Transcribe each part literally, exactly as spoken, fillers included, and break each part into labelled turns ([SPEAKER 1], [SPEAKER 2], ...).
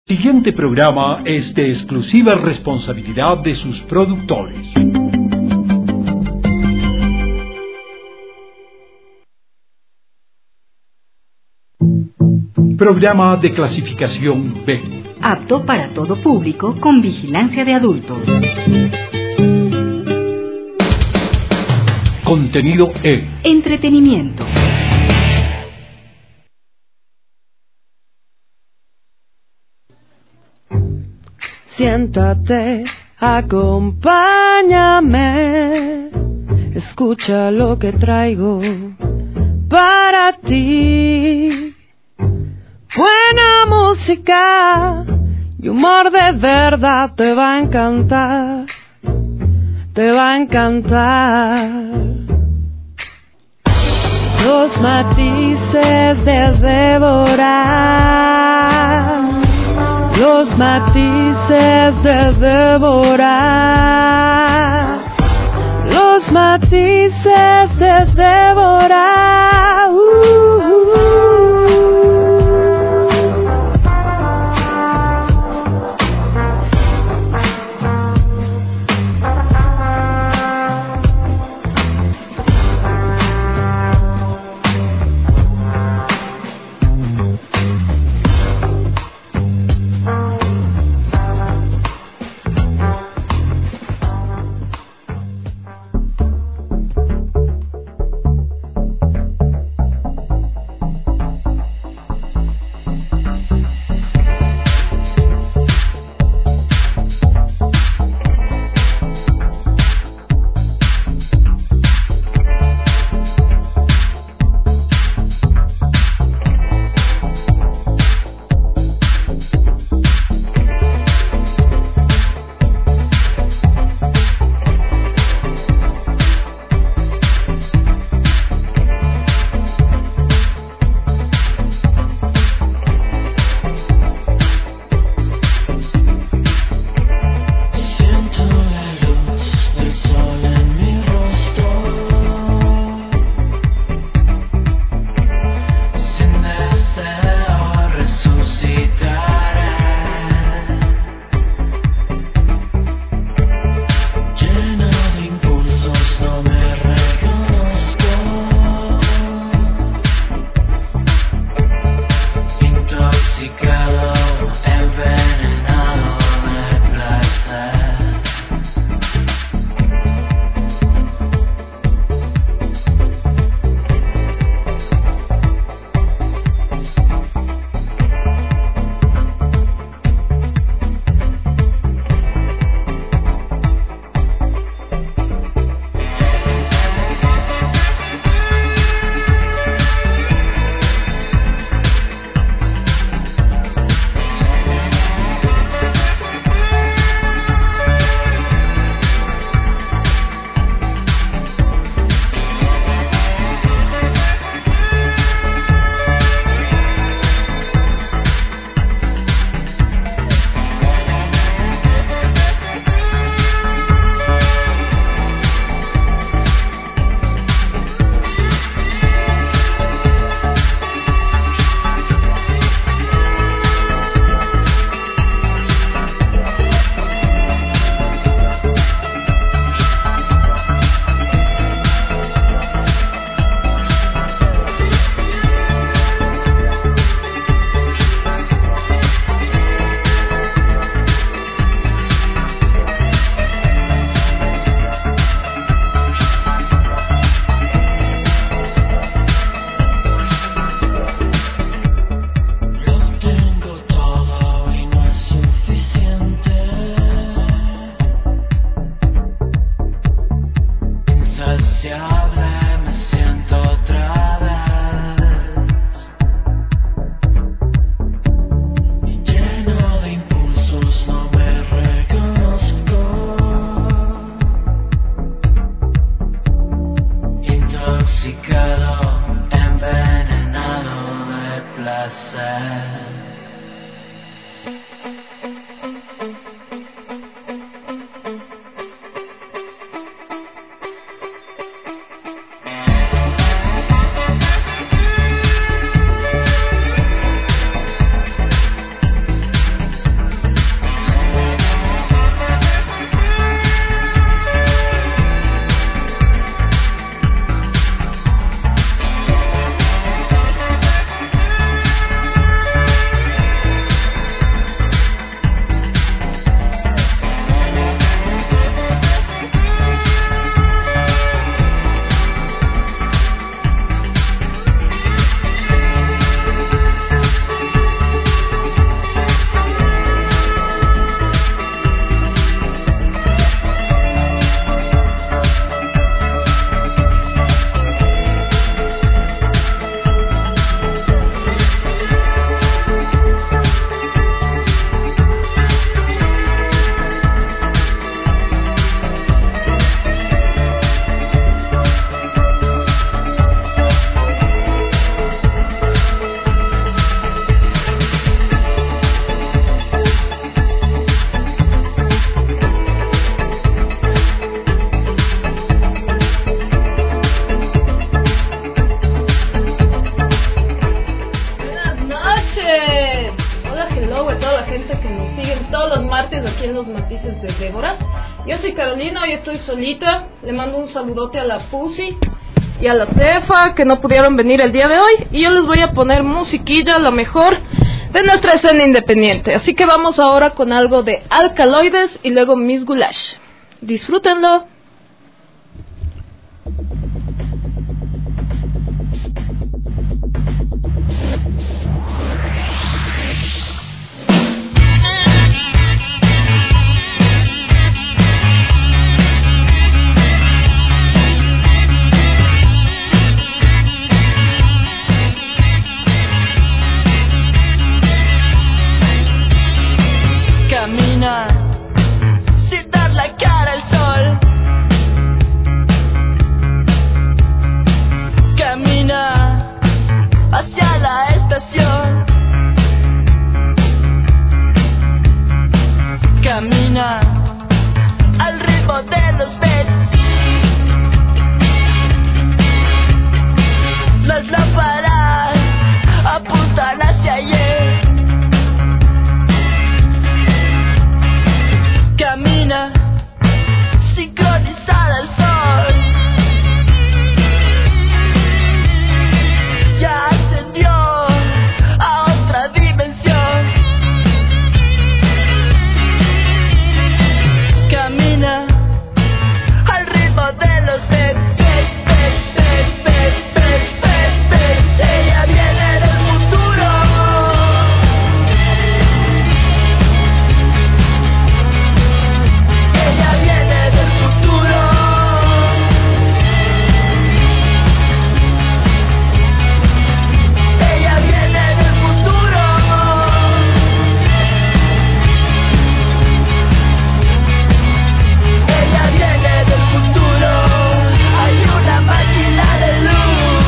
[SPEAKER 1] El siguiente programa es de exclusiva responsabilidad de sus productores. Programa de clasificación B.
[SPEAKER 2] Apto para todo público con vigilancia de adultos.
[SPEAKER 1] Contenido E.
[SPEAKER 2] Entretenimiento.
[SPEAKER 3] Siéntate, acompáñame, escucha lo que traigo para ti. Buena música y humor de verdad, te va a encantar, te va a encantar. Los matices de devorar, los matices de devorar, los matices de devorar. Uh, uh,
[SPEAKER 4] gente que nos sigue todos los martes aquí en los Matices de Débora. Yo soy Carolina, hoy estoy solita. Le mando un saludote a la Pussy y a la Tefa que no pudieron venir el día de hoy. Y yo les voy a poner musiquilla, lo mejor de nuestra escena independiente. Así que vamos ahora con algo de Alcaloides y luego Miss Goulash. Disfrútenlo.
[SPEAKER 3] Camina sin dar la cara al sol. Camina hacia la estación. Camina al ritmo de los beats. Las lámparas apuntan hacia ayer. Camina sincronizada al sol. Ya ascendió a otra dimensión. Camina al ritmo de los beats, beats, beats, beats, beats, beats, beats, beats. Ella viene del futuro. Ella viene del futuro. Ella viene del futuro. Ella viene del futuro. Hay una máquina de luz.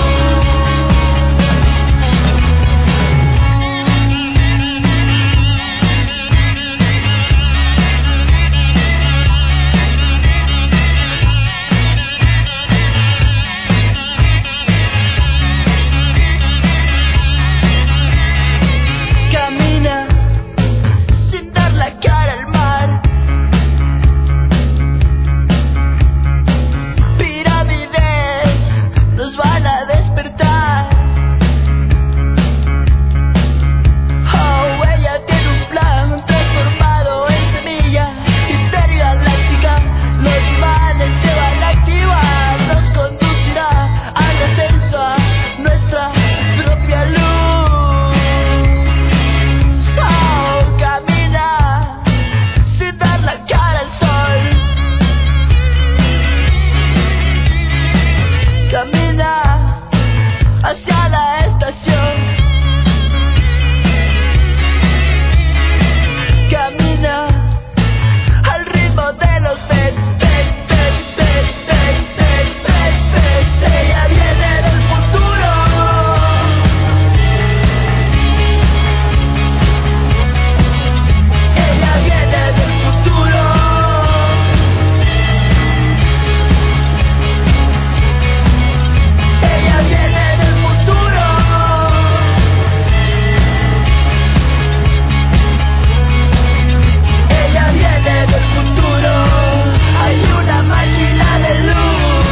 [SPEAKER 3] Camina sin dar la cara al mar. Pirámides nos van a despertar. Oh, ella tiene un plan transformado en semilla intergaláctica. Los imanes se van a activar. Nos conducirá al ascenso a nuestra propia luz. Oh, camina sin dar la cara al sol. Camina hacia la estación. Camina al ritmo de los beats, beats, beats, beats, beats, beats, beats, beats. Ella viene del futuro. Ella viene del futuro. Ella viene del futuro. Ella viene del futuro. Hay una máquina de luz.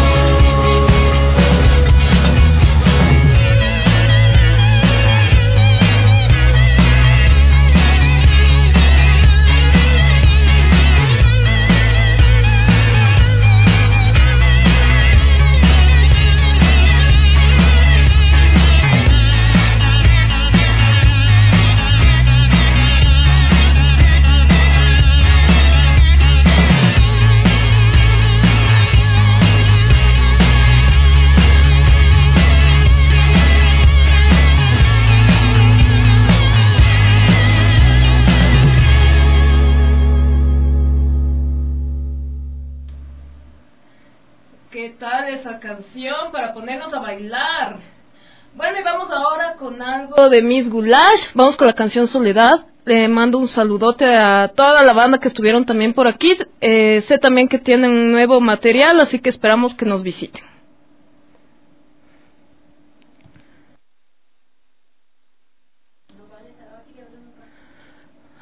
[SPEAKER 4] ¿Qué tal esa canción para ponernos a bailar? Bueno, y vamos ahora con algo de Miss Goulash. Vamos con la canción Soledad. Le mando un saludote a toda la banda que estuvieron también por aquí. Eh, sé también que tienen nuevo material, así que esperamos que nos visiten.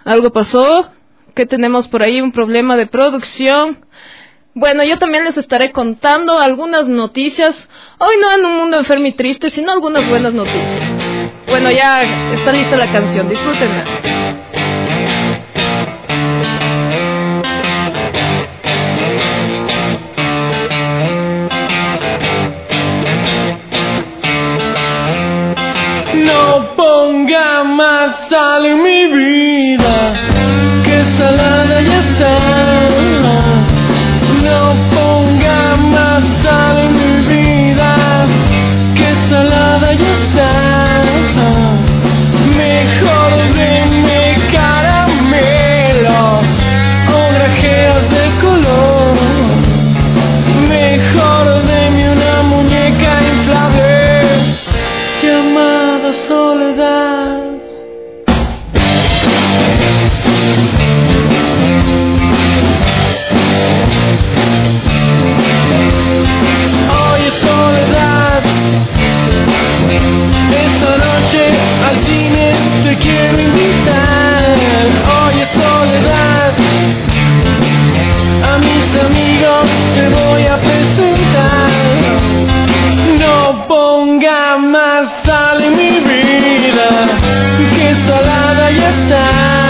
[SPEAKER 4] algo pasó, que tenemos por ahí un problema de producción. Bueno, yo también les estaré contando algunas noticias, hoy no en un mundo enfermo y triste, sino algunas buenas noticias. Bueno, ya está lista la canción, disfrútenla.
[SPEAKER 5] No ponga más sal en mi vida, que salada ya está. No ponga más sal en mi vida, que salada ya está. Mejor denme caramelos o grajeas de color. Mejor denme una muñeca inflable llamada soledad. Oye soledad, esta noche al cine te quiero invitar. Oye soledad, a mis amigos te voy a presentar. No ponga más sal en mi vida, que salada ya está.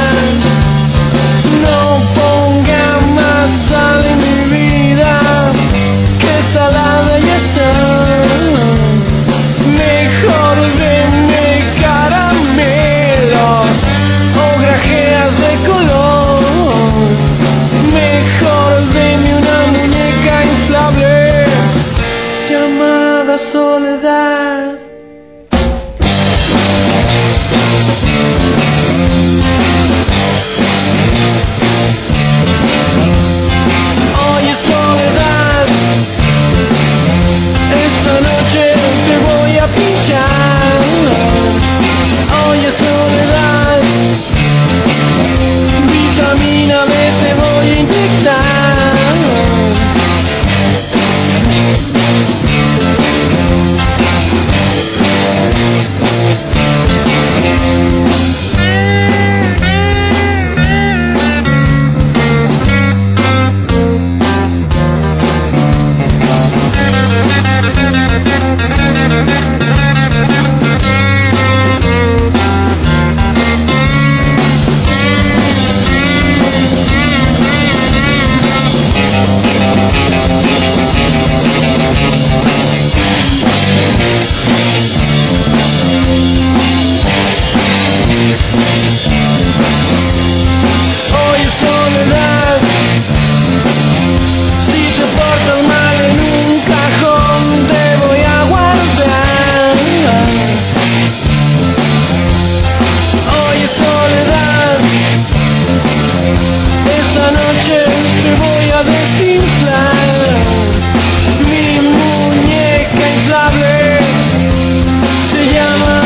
[SPEAKER 5] No ponga más sal en mi vida, que salada ya está. Mejor denme caramelos o grajeas de color. Mejor denme una muñeca inflable llamada soledad. Oye soledad, esta noche te voy a pinchar. Oye soledad, vitamina D te voy a inyectar. Oye soledad, si te portas mal en un cajón te voy a guardar. Oye soledad, esta noche te voy a desinflar. Mi muñeca inflable se llama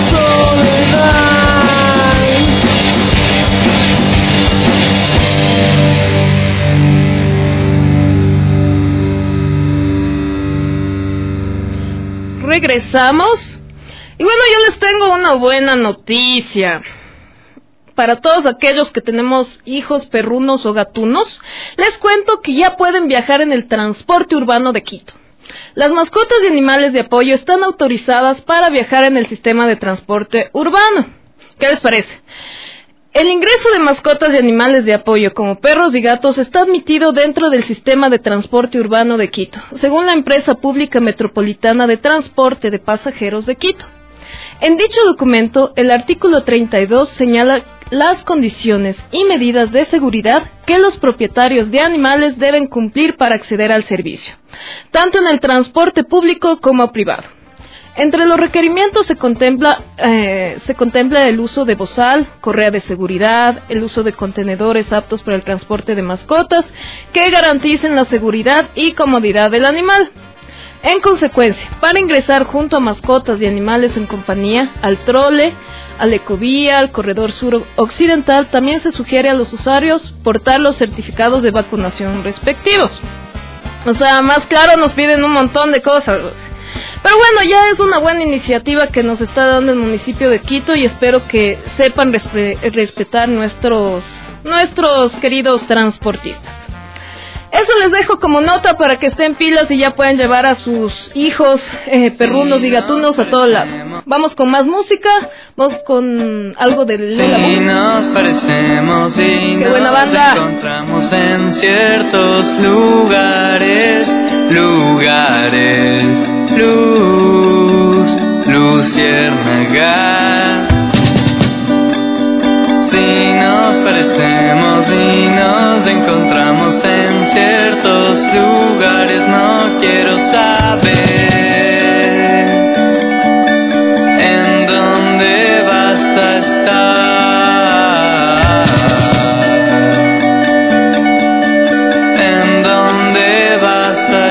[SPEAKER 5] soledad.
[SPEAKER 4] Regresamos. Y bueno, yo les tengo una buena noticia. Para todos aquellos que tenemos hijos perrunos o gatunos, les cuento que ya pueden viajar en el transporte urbano de Quito. Las mascotas y animales de apoyo están autorizadas para viajar en el sistema de transporte urbano. ¿Qué les parece? El ingreso de mascotas y animales de apoyo como perros y gatos está admitido dentro del sistema de transporte urbano de Quito, según la empresa pública metropolitana de transporte de pasajeros de Quito. En dicho documento, el artículo treinta y dos señala las condiciones y medidas de seguridad que los propietarios de animales deben cumplir para acceder al servicio, tanto en el transporte público como privado. Entre los requerimientos se contempla, eh, se contempla el uso de bozal, correa de seguridad, el uso de contenedores aptos para el transporte de mascotas que garanticen la seguridad y comodidad del animal. En consecuencia, para ingresar junto a mascotas y animales en compañía al trole, a la ecovía, al corredor sur occidental, también se sugiere a los usuarios portar los certificados de vacunación respectivos. O sea, más claro, nos piden un montón de cosas. Pero bueno, ya es una buena iniciativa que nos está dando el municipio de Quito y espero que sepan respe- respetar nuestros, nuestros queridos transportistas. Eso les dejo como nota para que estén pilas y ya puedan llevar a sus hijos eh, perrunos y gatunos a todo lado. Vamos con más música, vamos con algo de Lola Boom.
[SPEAKER 6] Si nos parecemos y
[SPEAKER 4] Qué buena
[SPEAKER 6] nos
[SPEAKER 4] banda.
[SPEAKER 6] encontramos en ciertos lugares, lugares, luz, luciérnaga. Si nos parecemos y nos encontramos en ciertos lugares, no quiero saber en dónde vas a estar, en dónde vas a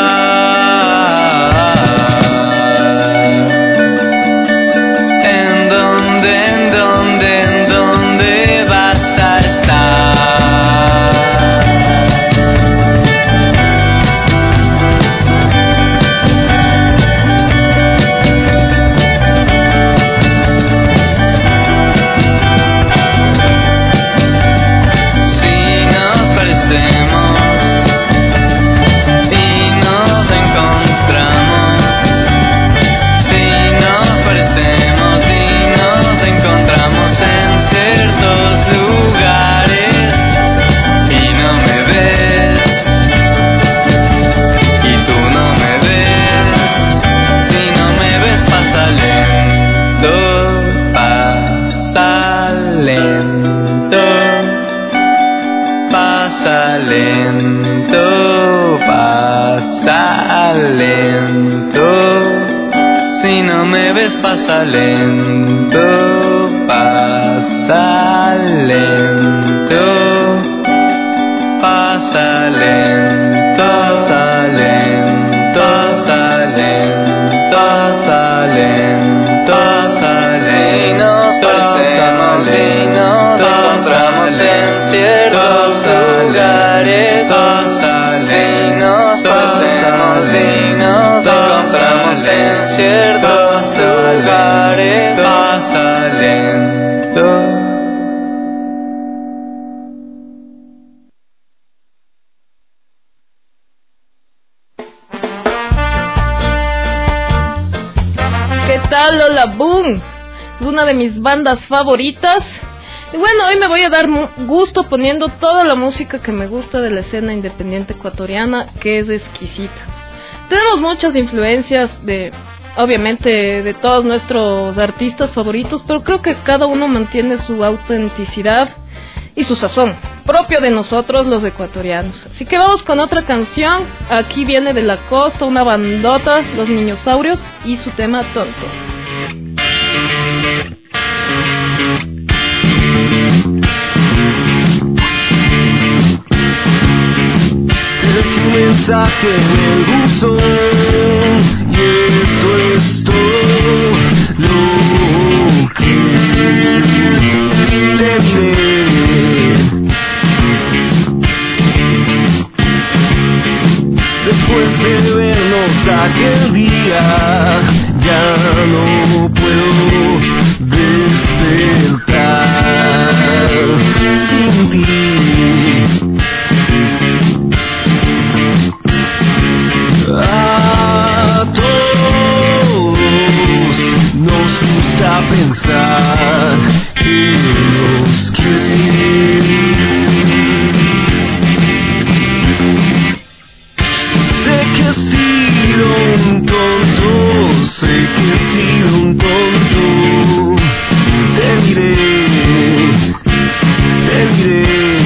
[SPEAKER 6] estar, en dónde, en dónde, en dónde vas a estar. Si nos parecemos y nos encontramos, si nos parecemos y nos encontramos en ciertos lugares y no me ves y tú no me ves, si no me ves pasa lento, pasa lento, pasa lento, pasa lento. Si no me ves pasa lento, pasa lento, pasa lento, pasa lento, pasa lento, pasa lento, pasa lento. Si nos parecemos y nos encontramos en ciertos lugares, si nos parecemos y nos encontramos en ciertos lugares, pasa lento.
[SPEAKER 4] ¿Qué tal Lola Boom? Es una de mis bandas favoritas. Y bueno, hoy me voy a dar mu- gusto poniendo toda la música que me gusta de la escena independiente ecuatoriana, que es exquisita. Tenemos muchas influencias de, obviamente, de todos nuestros artistas favoritos, pero creo que cada uno mantiene su autenticidad y su sazón, propio de nosotros los ecuatorianos. Así que vamos con otra canción. Aquí viene de la costa una bandota, Los Niñosaurios, y su tema Tonto.
[SPEAKER 5] Dejé un mensaje en el buzón y eso es todo lo que te diré. Después de vernos aquel día, ya no puedo despertar sin ti. A todos nos gusta pensar en los que sé que he sido un tonto, sé que he sido un tonto. Te diré, te diré.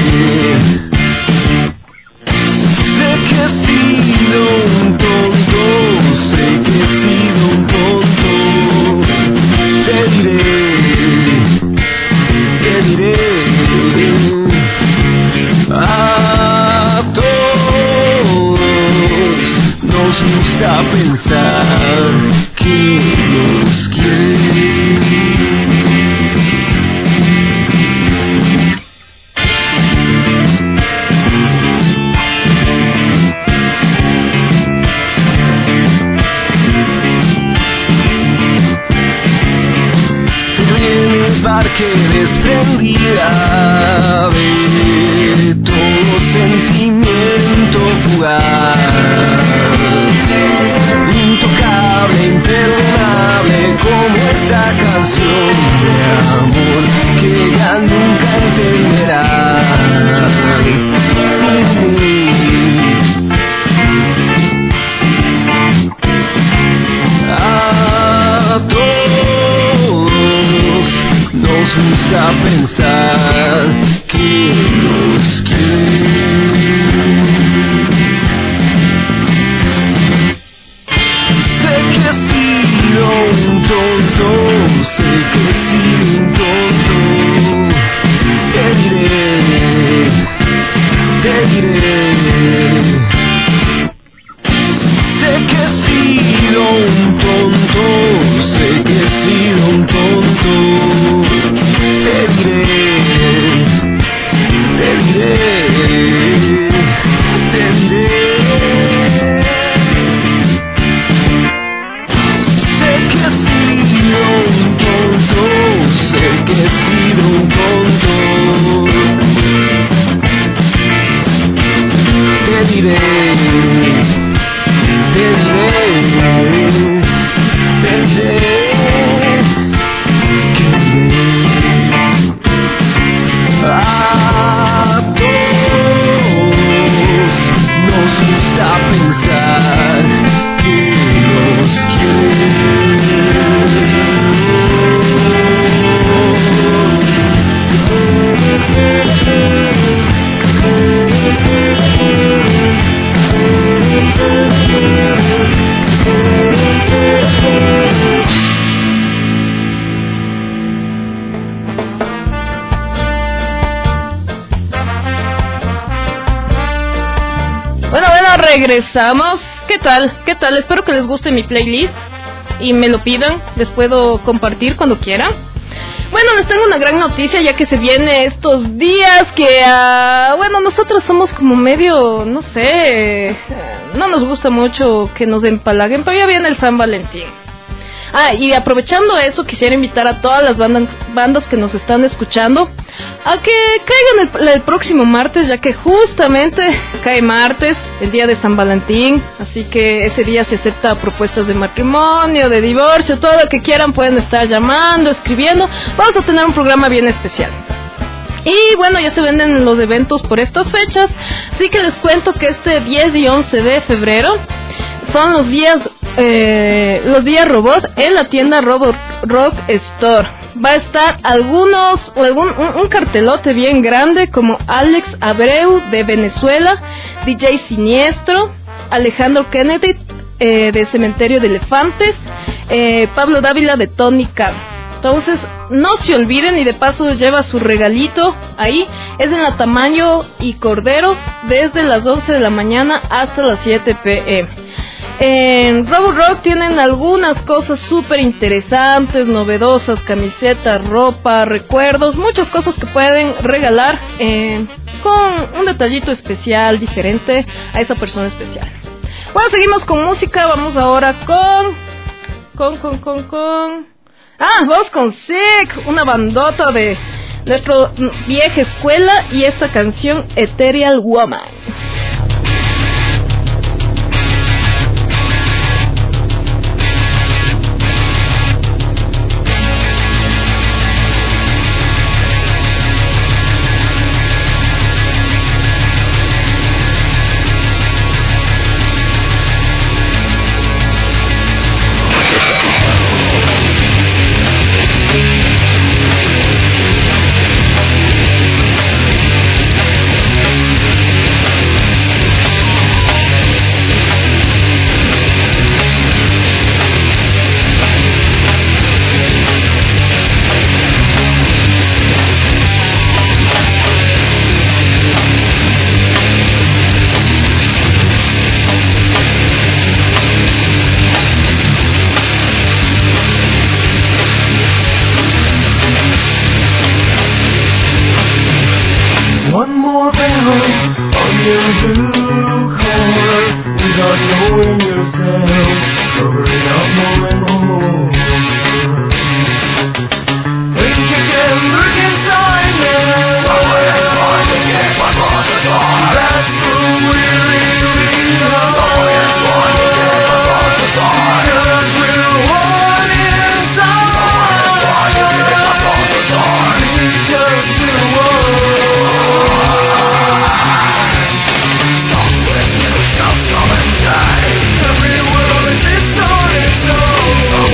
[SPEAKER 4] Regresamos. ¿Qué tal? ¿Qué tal? Espero que les guste mi playlist y me lo pidan. Les puedo compartir cuando quieran. Bueno, les tengo una gran noticia ya que se viene estos días que, uh, bueno, nosotros somos como medio, no sé, no nos gusta mucho que nos empalaguen, pero ya viene el San Valentín. Ah, y aprovechando eso, quisiera invitar a todas las bandas, bandas que nos están escuchando a que caigan el, el próximo martes, ya que justamente cae martes, el día de San Valentín, así que ese día se acepta propuestas de matrimonio, de divorcio, todo lo que quieran pueden estar llamando, escribiendo. Vamos a tener un programa bien especial. Y bueno, ya se venden los eventos por estas fechas, así que les cuento que este diez y once de febrero son los días eh, los días Robot en la tienda Robot Rock Store. Va a estar algunos algún un, un cartelote bien grande como Alex Abreu de Venezuela, D J Siniestro, Alejandro Kennedy eh, de Cementerio de Elefantes, eh, Pablo Dávila de Tony Khan. Entonces, no se olviden y de paso lleva su regalito ahí. Es en la Tamayo y Cordero desde las once de la mañana hasta las siete pe eme. En Robot Rock tienen algunas cosas súper interesantes, novedosas, camisetas, ropa, recuerdos, muchas cosas que pueden regalar eh, con un detallito especial, diferente a esa persona especial. Bueno, seguimos con música, vamos ahora con... Con, con, con, con... Ah, vamos con Sick, una bandota de nuestra vieja escuela y esta canción Ethereal Woman.
[SPEAKER 7] Oh,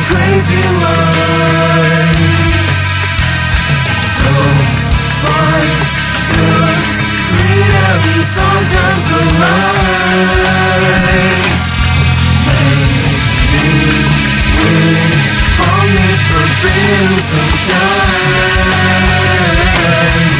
[SPEAKER 5] crazy mind. So fine, good, freedom, sometimes the line. Maybe we're only for being sunshine.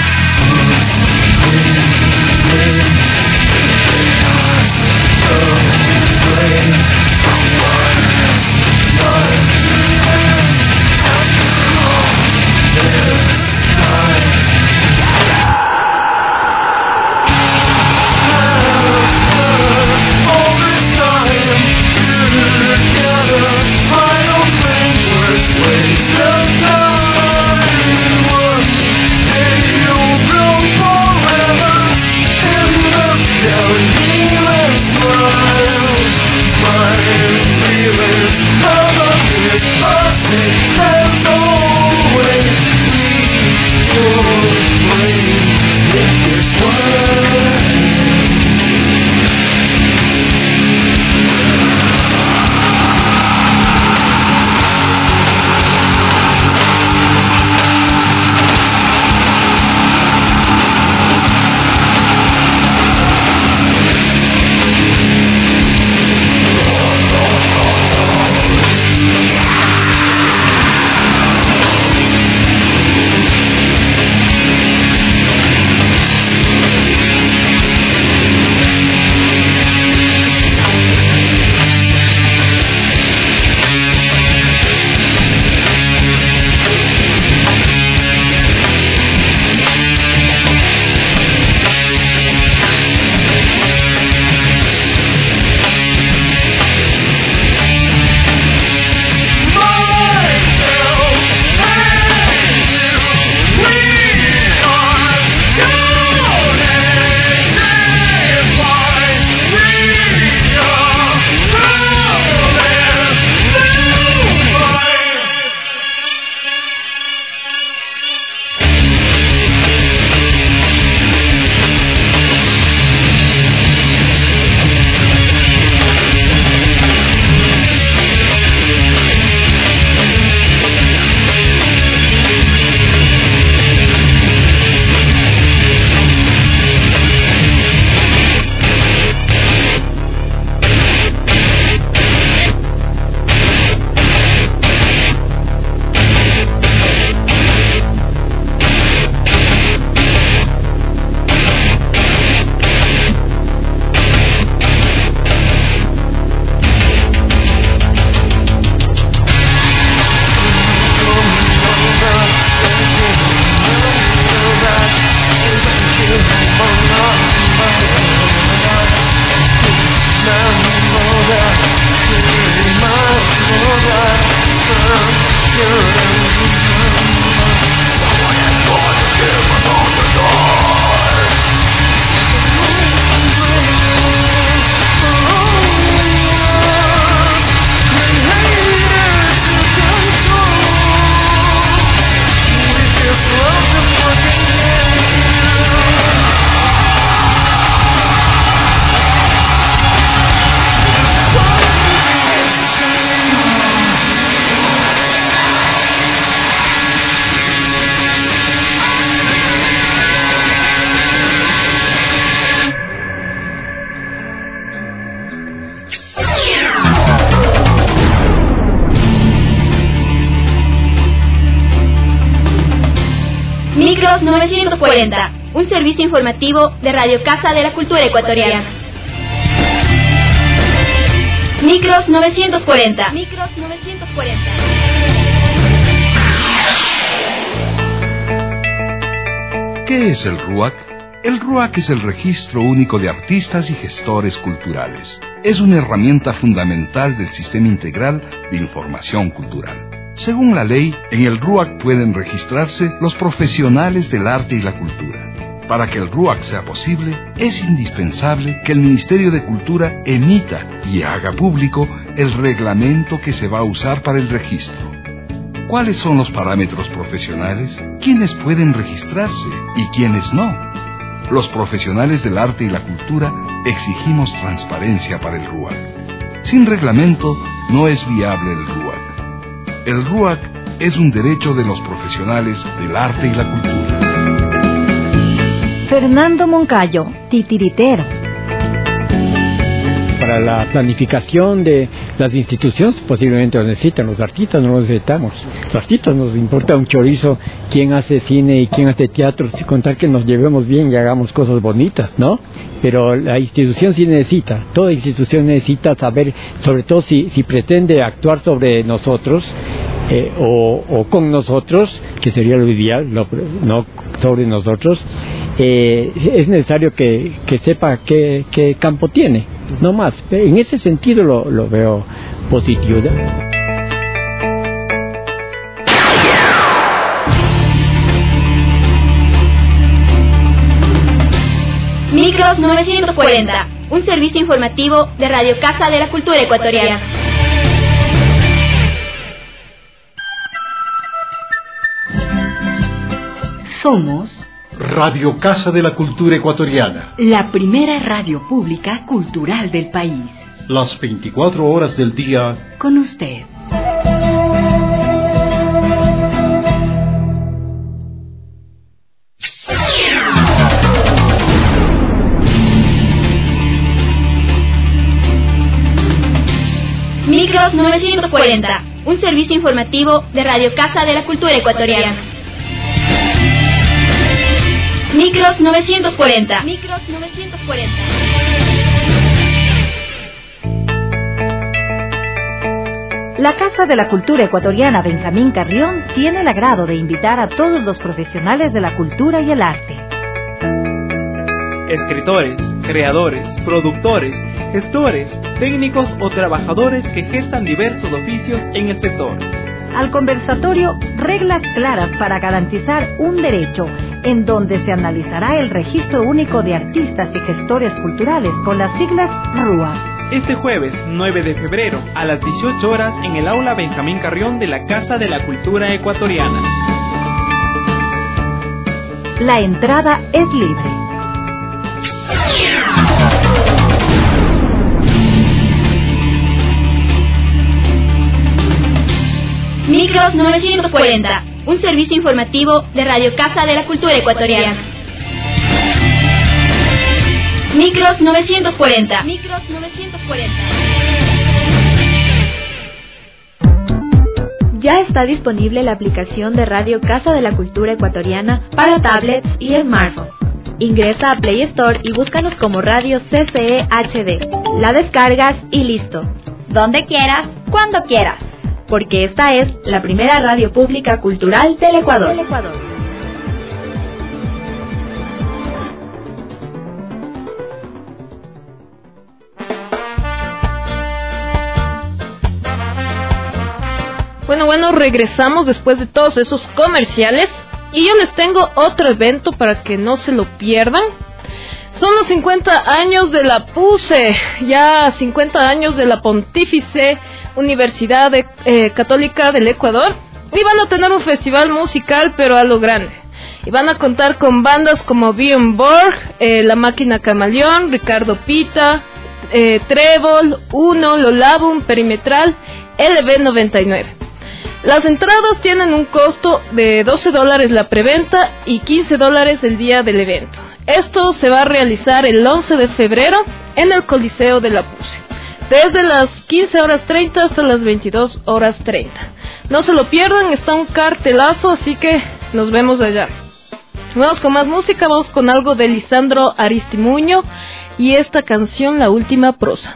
[SPEAKER 7] Micros novecientos cuarenta, un servicio informativo de Radio Casa de la Cultura Ecuatoriana. Micros novecientos cuarenta. Micros novecientos cuarenta.
[SPEAKER 8] ¿Qué es el RUAC? El RUAC es el Registro Único de Artistas y Gestores Culturales. Es una herramienta fundamental del Sistema Integral de Información Cultural. Según la ley, en el RUAC pueden registrarse los profesionales del arte y la cultura. Para que el RUAC sea posible, es indispensable que el Ministerio de Cultura emita y haga público el reglamento que se va a usar para el registro. ¿Cuáles son los parámetros profesionales? ¿Quiénes pueden registrarse y quiénes no? Los profesionales del arte y la cultura exigimos transparencia para el RUAC. Sin reglamento no es viable el RUAC. El RUAC es un derecho de los profesionales del arte y la cultura.
[SPEAKER 2] Fernando Moncayo, titiritero.
[SPEAKER 9] Para la planificación de las instituciones posiblemente lo necesitan, los artistas no lo necesitamos. Los artistas nos importa un chorizo quién hace cine y quién hace teatro, sin contar que nos llevemos bien y hagamos cosas bonitas, ¿no? Pero la institución sí necesita, toda institución necesita saber, sobre todo si, si pretende actuar sobre nosotros, eh, o, o con nosotros, que sería lo ideal, no, no sobre nosotros, eh, es necesario que, que sepa qué, qué campo tiene. No más, en ese sentido lo, lo veo positivo.
[SPEAKER 7] Micros novecientos cuarenta, un servicio informativo de Radio Casa de la Cultura Ecuatoriana.
[SPEAKER 2] Somos
[SPEAKER 1] Radio Casa de la Cultura Ecuatoriana.
[SPEAKER 2] la primera radio pública cultural del país.
[SPEAKER 1] Las veinticuatro horas del día.
[SPEAKER 2] Con usted.
[SPEAKER 7] Micros novecientos cuarenta, un servicio informativo de Radio Casa de la Cultura Ecuatoriana. Micros novecientos cuarenta. Micros novecientos cuarenta.
[SPEAKER 2] La Casa de la Cultura Ecuatoriana Benjamín Carrión tiene el agrado de invitar a todos los profesionales de la cultura y el arte.
[SPEAKER 10] Escritores, creadores, productores, gestores, técnicos o trabajadores que ejerzan diversos oficios en el sector.
[SPEAKER 2] Al conversatorio Reglas Claras para Garantizar un Derecho, en donde se analizará el Registro Único de Artistas y Gestores Culturales con las siglas RUAC.
[SPEAKER 10] Este jueves nueve de febrero a las dieciocho horas en el aula Benjamín Carrión de la Casa de la Cultura Ecuatoriana.
[SPEAKER 2] La entrada es libre.
[SPEAKER 7] Micros novecientos cuarenta, un servicio informativo de Radio Casa de la Cultura Ecuatoriana. Micros novecientos cuarenta. Micros novecientos cuarenta. Ya está disponible la aplicación de Radio Casa de la Cultura Ecuatoriana para tablets y smartphones. Ingresa a Play Store y búscanos como Radio C C E H D. La descargas y listo. Donde quieras, cuando quieras. Porque esta es la primera radio pública cultural del Ecuador. Del Ecuador.
[SPEAKER 4] Bueno, bueno, regresamos después de todos esos comerciales y yo les tengo otro evento para que no se lo pierdan. Son los cincuenta años de la P U C E, ya cincuenta años de la Pontífice Universidad de, eh, Católica del Ecuador, y van a tener un festival musical pero a lo grande. Y van a contar con bandas como Björn Borg, eh, La Máquina Camaleón, Ricardo Pita, eh, Trébol, Uno, Lolabum, Perimetral, L B noventa y nueve. Las entradas tienen un costo de doce dólares la preventa y quince dólares el día del evento. Esto se va a realizar el once de febrero en el Coliseo de la P U C E, desde las quince horas treinta hasta las veintidós horas treinta. No se lo pierdan, está un cartelazo, así que nos vemos allá. Vamos con más música, vamos con algo de Lisandro Aristimuño y esta canción, La Última Prosa.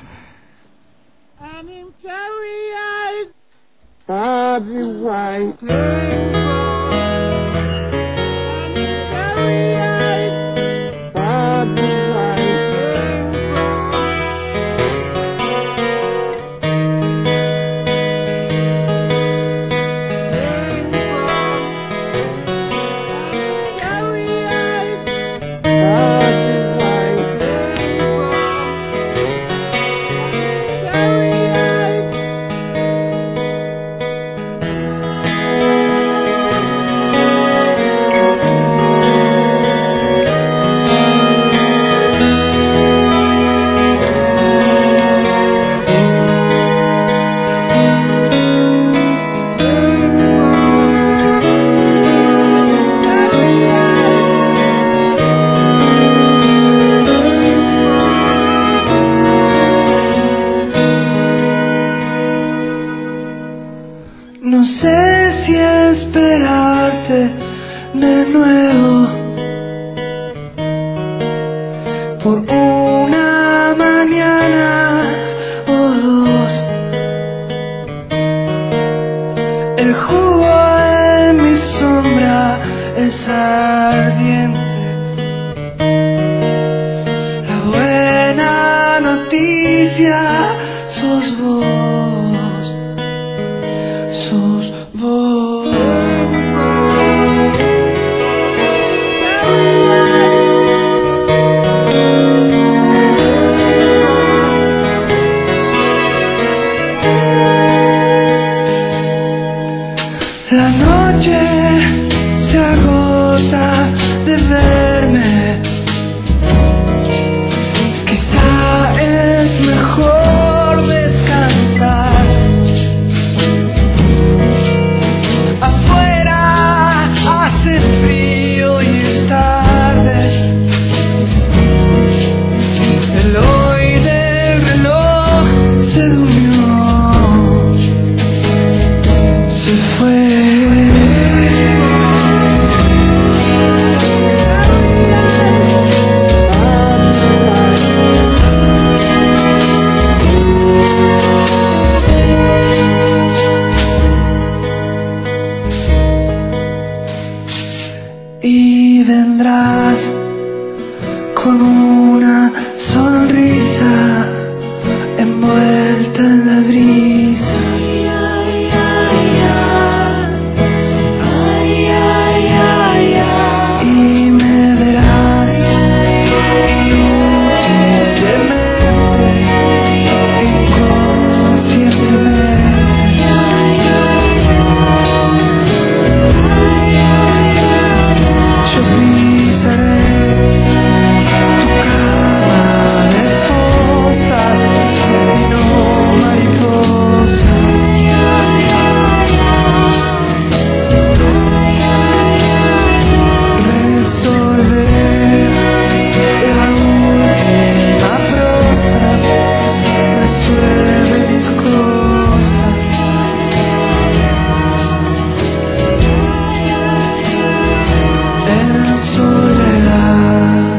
[SPEAKER 11] no sé si esperarte de nuevo por una mañana o dos. El jugo de mi sombra es ardiente. La buena noticia sos vos, sos vos. La noche se agota de verme. Quizá es mejor descansar. Afuera hace frío y es tarde. El hoy del reloj se durmió, se fue. Y vendrás con una sonrisa envuelta en la brisa. Y me verás inútilmente, inconscientemente. Yo pisaré tu cama de fosas y no mariposas. Resolveré la última prosa, resuelve mis cosas. En soledad.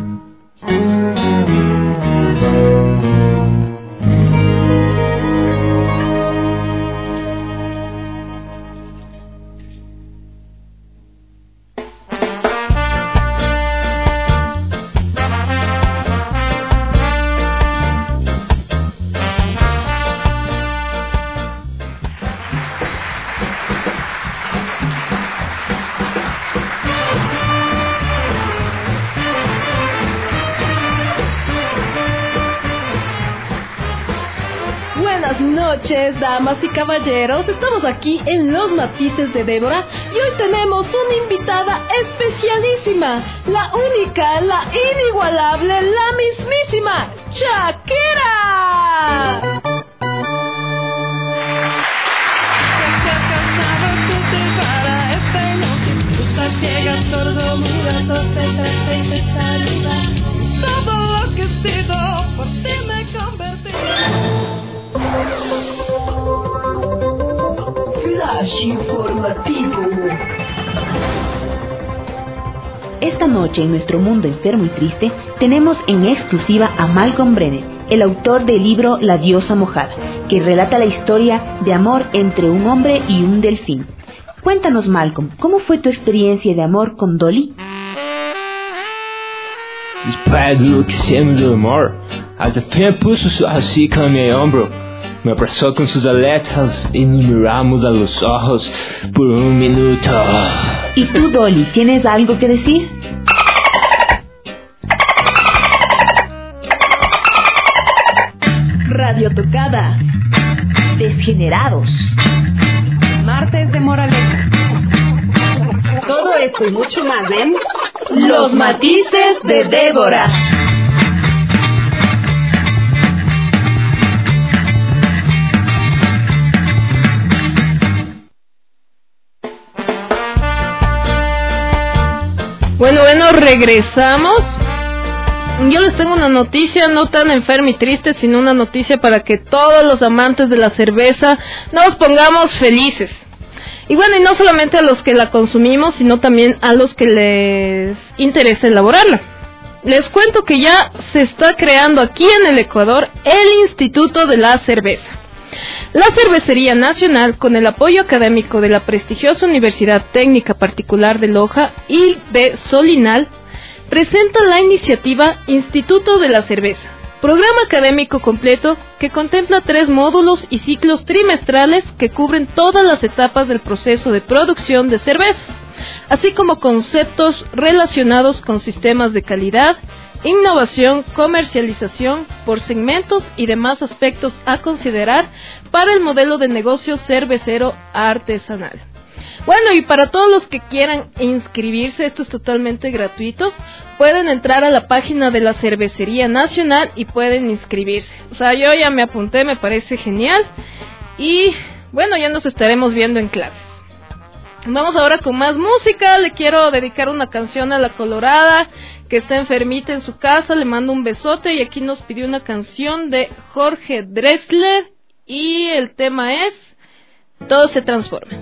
[SPEAKER 4] Buenas noches, damas y caballeros. Estamos aquí en Los Matices de Débora y hoy tenemos una invitada especialísima, la única, la inigualable, la mismísima Shakira.
[SPEAKER 2] Flash informativo. Esta noche en nuestro mundo enfermo y triste tenemos en exclusiva a Malcolm Brenner, el autor del libro La diosa mojada, que relata la historia de amor entre un hombre y un delfín. Cuéntanos, Malcolm, ¿cómo fue tu experiencia de amor con Dolly?
[SPEAKER 12] Después de lo que hicimos de amor, el delfín puso su hocico en mi hombro, me abrazó con sus aletas y nos miramos a los ojos por un minuto.
[SPEAKER 2] ¿Y tú, Dolly, tienes algo que decir? Radio Tocada. Desgenerados. Martes de Moraleja. Todo esto y mucho más en Los Matices de Débora.
[SPEAKER 4] Bueno, bueno, regresamos. Yo les tengo una noticia no tan enferma y triste, sino una noticia para que todos los amantes de la cerveza nos pongamos felices. Y bueno, y no solamente a los que la consumimos, sino también a los que les interesa elaborarla. Les cuento que ya se está creando aquí en el Ecuador el Instituto de la Cerveza. La Cervecería Nacional, con el apoyo académico de la prestigiosa Universidad Técnica Particular de Loja y de Solinal, presenta la iniciativa Instituto de la Cerveza, programa académico completo que contempla tres módulos y ciclos trimestrales que cubren todas las etapas del proceso de producción de cervezas, así como conceptos relacionados con sistemas de calidad, innovación, comercialización por segmentos y demás aspectos a considerar para el modelo de negocio cervecero artesanal. Bueno, y para todos los que quieran inscribirse, esto es totalmente gratuito, pueden entrar a la página de la Cervecería Nacional y pueden inscribirse. O sea, yo ya me apunté, me parece genial, y bueno, ya nos estaremos viendo en clases. Vamos ahora con más música. Le quiero dedicar una canción a la Colorada, que está enfermita en su casa. Le mando un besote y aquí nos pidió una canción de Jorge Drexler y el tema es Todo se transforma.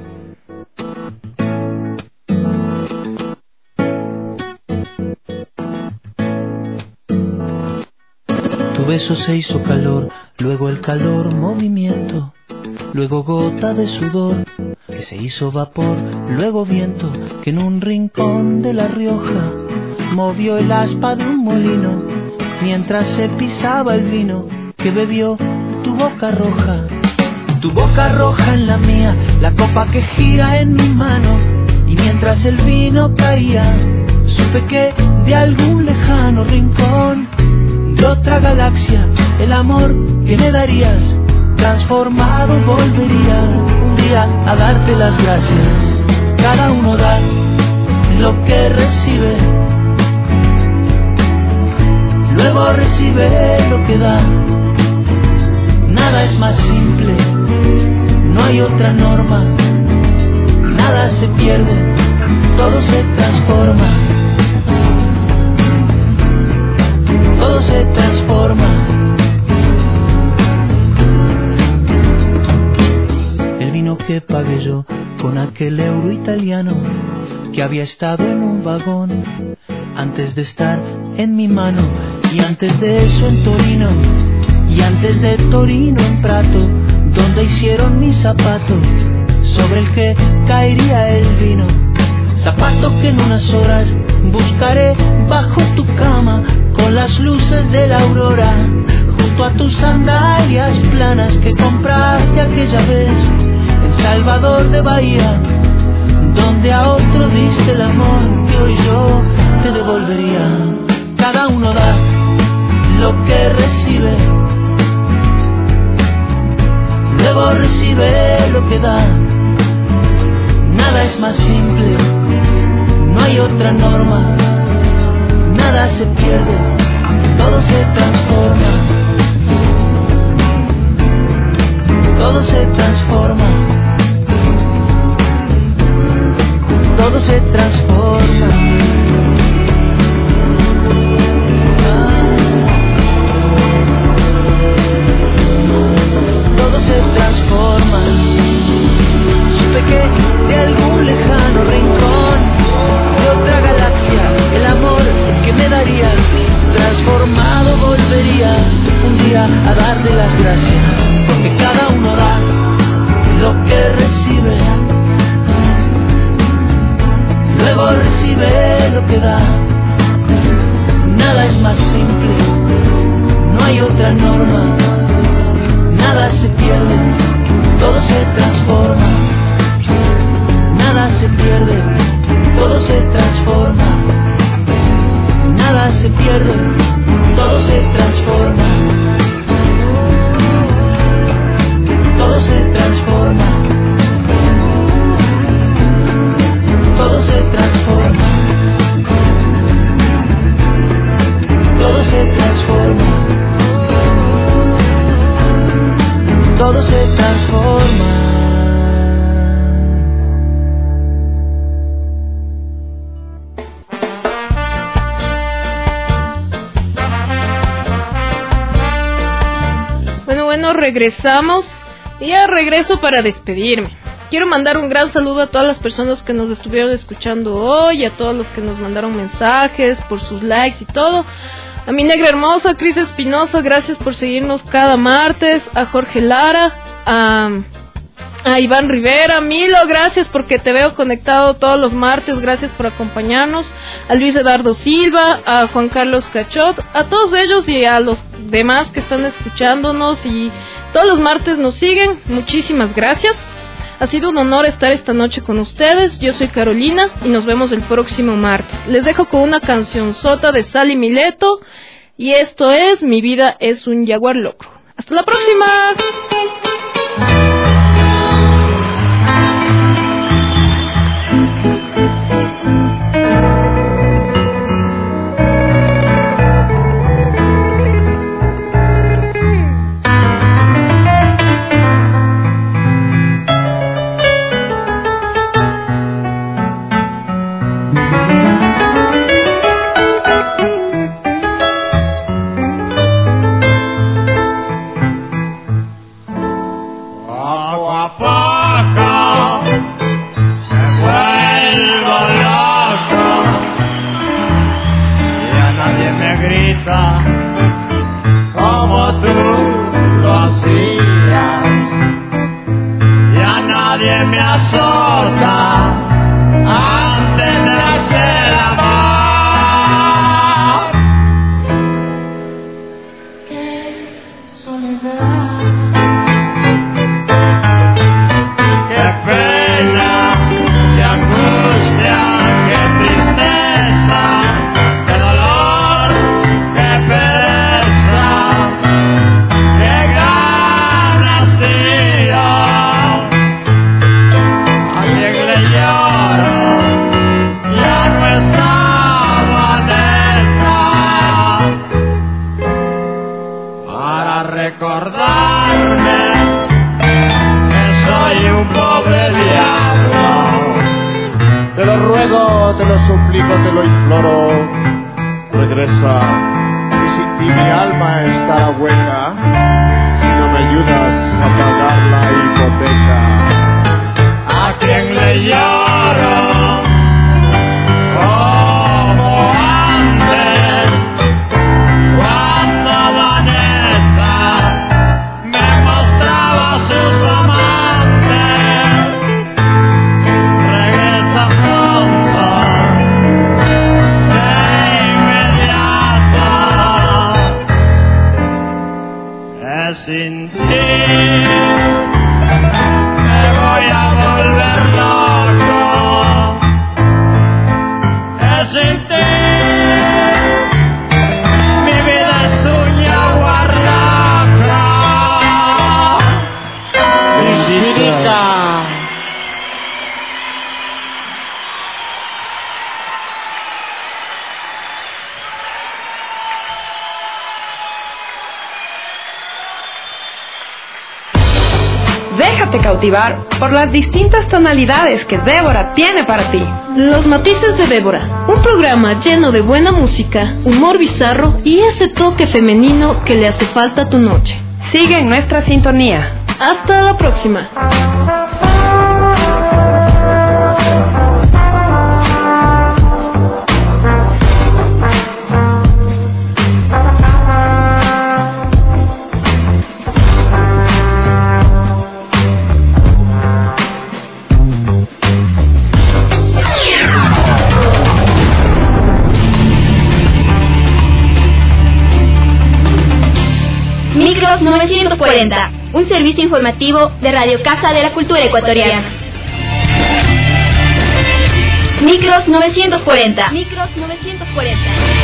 [SPEAKER 13] Tu beso se hizo calor, luego el calor movimiento, luego gota de sudor que se hizo vapor, luego viento que en un rincón de La Rioja movió el aspa de un molino mientras se pisaba el vino que bebió tu boca roja. Tu boca roja en la mía, la copa que gira en mi mano, y mientras el vino caía supe que de algún lejano rincón de otra galaxia el amor que me darías transformado volvería un día a darte las gracias. Cada uno da lo que recibe, luego recibe lo que da. Nada es más simple, no hay otra norma. Nada se pierde, todo se transforma. Todo se transforma. El vino que pagué yo con aquel euro italiano que había estado en un vagón antes de estar en mi mano, y antes de eso en Torino, y antes de Torino en Prato, donde hicieron mi zapato sobre el que caería el vino. Zapato que en unas horas buscaré bajo tu cama con las luces de la aurora, junto a tus sandalias planas que compraste aquella vez en Salvador de Bahía, donde a otro diste el amor que hoy yo te devolvería. Cada uno da lo que recibe, luego recibe lo que da. Nada es más simple, no hay otra norma. Nada se pierde, todo se transforma. Todo se transforma. Todo se transforma. Todo se transforma. Supe que de algún lejano rincón de otra galaxia el amor que me darías transformado volvería un día a darte las gracias, porque cada uno da lo que recibe, luego recibe lo que da. Nada es más simple, no hay otra norma. Nada se pierde, todo se transforma. Nada se pierde, todo se transforma. Nada se pierde, todo se transforma. Todo se transforma. Todo se transforma. Todo se transforma. Todo se transforma.
[SPEAKER 4] Bueno, bueno, regresamos. Y ya regreso para despedirme. quiero mandar un gran saludo a todas las personas que nos estuvieron escuchando hoy, a todos los que nos mandaron mensajes, por sus likes y todo. A mi negra hermosa, Cris Espinosa, gracias por seguirnos cada martes. A Jorge Lara, a, a Iván Rivera, Milo, gracias porque te veo conectado todos los martes, gracias por acompañarnos. A Luis Eduardo Silva, a Juan Carlos Cachot, a todos ellos y a los demás que están escuchándonos y todos los martes nos siguen, muchísimas gracias. Ha sido un honor estar esta noche con ustedes. Yo soy Carolina y nos vemos el próximo martes. Les dejo con una cancionzota de Sally Mileto y esto es Mi vida es un jaguar loco. ¡Hasta la próxima!
[SPEAKER 14] Como tú lo hacías, ya nadie me azota antes de hacer amor. Qué soledad, qué pena, qué angustia, qué tristeza, qué dolor, qué pereza, qué ganas de yo. A quien le lloro, ya no está Vanessa, para recordarme que soy un pobre diablo. Te lo ruego, te lo suplico, te lo imploro, regresa, que sin ti mi alma estará hueca, si no me ayudas a pagar la hipoteca. A quien le lloro, como antes, cuando Vanessa me mostraba sus amantes. Regresa pronto, sin ti me voy a volver loco. Es sin ti mi vida es un jaguar loco. Infinita.
[SPEAKER 2] Déjate cautivar por las distintas tonalidades que Débora tiene para ti.
[SPEAKER 4] Los matices de Débora, un programa lleno de buena música, humor bizarro y ese toque femenino que le hace falta a tu noche.
[SPEAKER 2] Sigue en nuestra sintonía.
[SPEAKER 4] Hasta la próxima.
[SPEAKER 7] novecientos cuarenta, un servicio informativo de Radio Casa de la Cultura Ecuatoriana. Micros novecientos cuarenta. Micros novecientos cuarenta.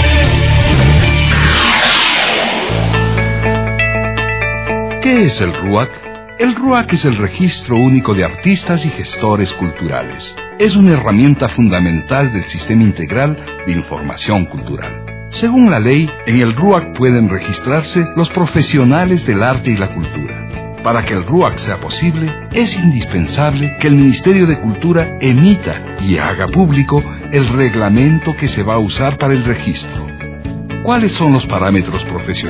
[SPEAKER 8] ¿Qué es el RUAC? El RUAC es el Registro Único de Artistas y Gestores Culturales. Es una herramienta fundamental del Sistema Integral de Información Cultural. Según la ley, en el RUAC pueden registrarse los profesionales del arte y la cultura. Para que el RUAC sea posible, es indispensable que el Ministerio de Cultura emita y haga público el reglamento que se va a usar para el registro. ¿Cuáles son los parámetros profesionales?